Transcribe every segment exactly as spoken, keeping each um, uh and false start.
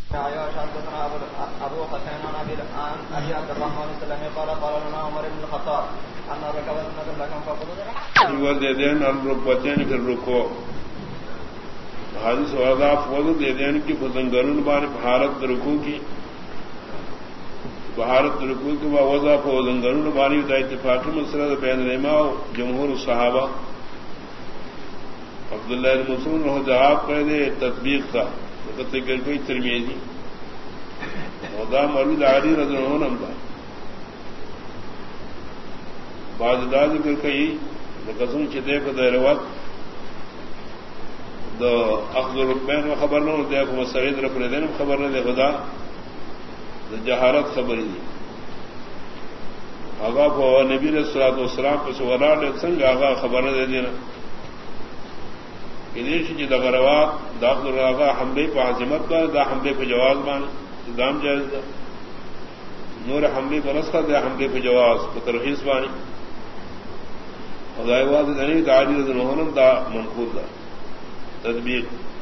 ابو حسین عن ابي عبد الرحمن السلمي قال قال لنا عمر بن الخطاب ان ركب النبي لكم فقد ودين الركبتين في الركوع حدیث وضع فوض دے دین کی بزنگرن بار بھارت رکوع کی بھارت رکوع کی وضع فوزنگرن باری دا اتفاقی مسئلہ بین علماء جمہور صحابہ عبداللہ بن مسعود رضی اللہ عنہ کہہ دے تطبیق تھا ذکر کوئی ترمذی وضع مولود علی رضی اللہ عنہ تھا بعض دا ذکر کئی قسم چدے کو دیر وقت دو اخذ رکبین میں خبر نہ ہوتے کو مسعید رکھ دین خبر نہ دے خدا جہارت خبر دی آگا کو نبی علیہ الصلوۃ والسلام کو سوال سنگ آگا خبر نہ دے دینا ادیش جی دغروات داخل راغا حملے پہ عظمت کا دا حملے پہ جواز مان دام جائز دا نور حملے پر رسخہ دے حملے پہ جواز کو ترخیص بانی خدای واد نہیں تعالی ذنہن دا منقول دا تدبیر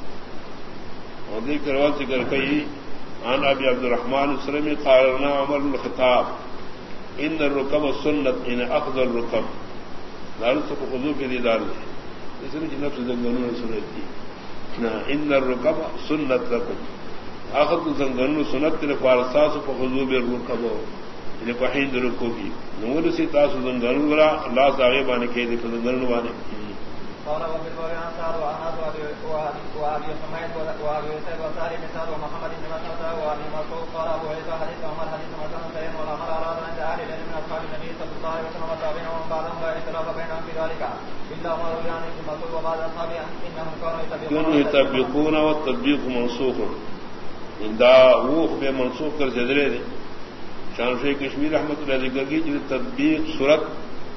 اور ذکر وقت ذکر کئی عن ابی عبد الرحمن السلمی قال لنا عمر بن الخطاب ان الركب سنت ان اخذ الركب دار سے خضوع کے دیدار لے اس نے نفس زنگنوں سنت دی نہ ان الركب سنت لكم اخذ زنگنوں سنت نے فارساس کو خضوع بالركب یہ پہین رکوع کی نور سی تاس زنگنوں گرا اللہ تعالی بانے کے دی زنگنوں بانے قال وفي الباب عن سعد وعناد وابي حميد وابي سعيد وساري بن سعد ومحمد بن مسعود وابي مسعود قال ابو عيسى حديث عمر حديث مسعود سيد والامر اراد ان جعل من اصحاب النبي صلى الله عليه وسلم وتابعين ومن بعدهم لا اختلاف بينهم في ذلك الا عمر يعني بن مسعود وبعض اصحابه انهم كانوا يتبعون والتطبيق منسوخ دا وقف بے منسوخ کر زدرے دے شان شیخ کشمیر رحمۃ اللہ علیہ ذکر کی جو تطبیق صورت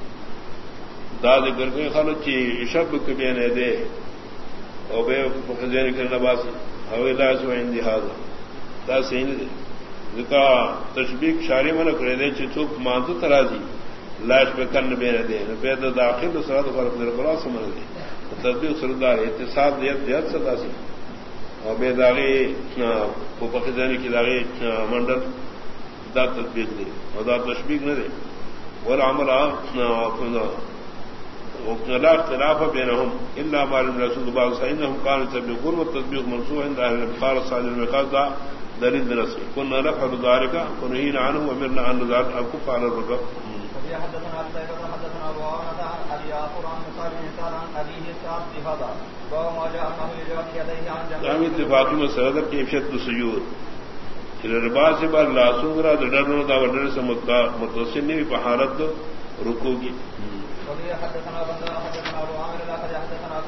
دا ذکر کے خلق کی شب کے بین دے او بے فخذین کرنا باسی او لا سو عندي هذا دا سین دے ذکا تشبیق شاری من کرے دے چوک مانتو ترازی لاش پہ کن بین دے پہ داخل صراط فرق در بلا سمجھ دے تطبیق سردار اتصال دیت دیت صدا سی او بے داغی فخذین کی داغی منڈل دا تطبیق دے او دا تشبیق نہ دے والعمل اپنا ولا اختلاف بينهم الا ما لم رسول بعض فانهم كانوا يتبعون والتطبيق منسوخ عند اهل البخاري صالح المقاصد دليل درس كنا نفعل ذلك ونهينا عنه وامرنا ان ذلك الكف على الركب حدثنا حدثنا ابو عوانة عن يعقوب عن مصعب بن سعد عن ابيه سعد بهذا وما جاء انه يجوز يديه عن جنب جامع اتفاقی مسئلہ کیفیت السجود الربا سے بر لا سنگرا ڈرنا دا ڈر سے متصل نہیں بحالت رکوع کی حدثنا بندر حدثنا ابو عامر لا حدثنا